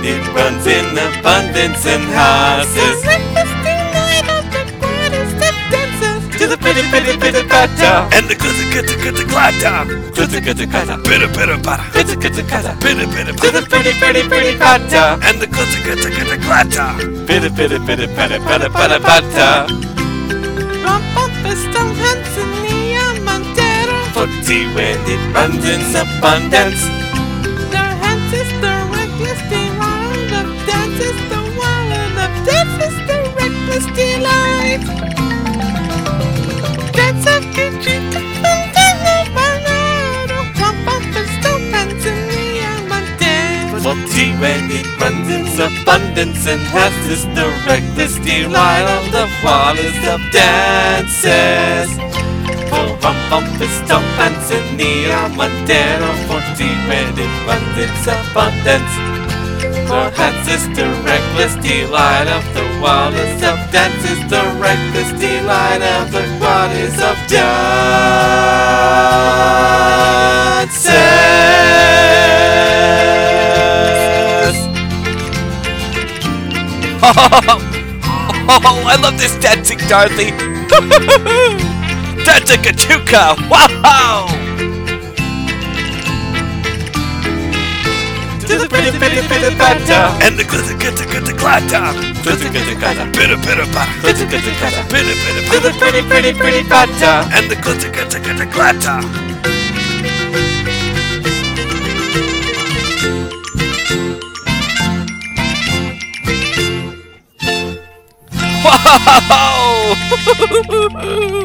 it runs in abundance and houses. To the pitty pitty pitty patter, And the clitter clatter. clitter clitter clatter, Pitter pitter patter. clitter clitter clatter. Pitter pitter To the patter. pitty pitty pitty patter, And the clitter clatter. pitty pitty pitty patter patter patter patter. For tea when it runs in abundance. For tea when it runs in abundance and has this the reckless delight of the wallets of dances. For bumpus stomp pants in the Montero. For tea when it runs in abundance. For has this the reckless delight of the wallets of dances. The reckless delight of the wallets of dances. Oh, I love this dancing, Dorothy. Dancing Kachuka. Wow. To the pitty pitty pitty patter, And the clitter clatter. clitter clitter clatter, Pitter pitter patter. clitter clitter clatter. Pitter pitter To the patter. pretty pretty pretty patter. And the clitter clatter. Wow!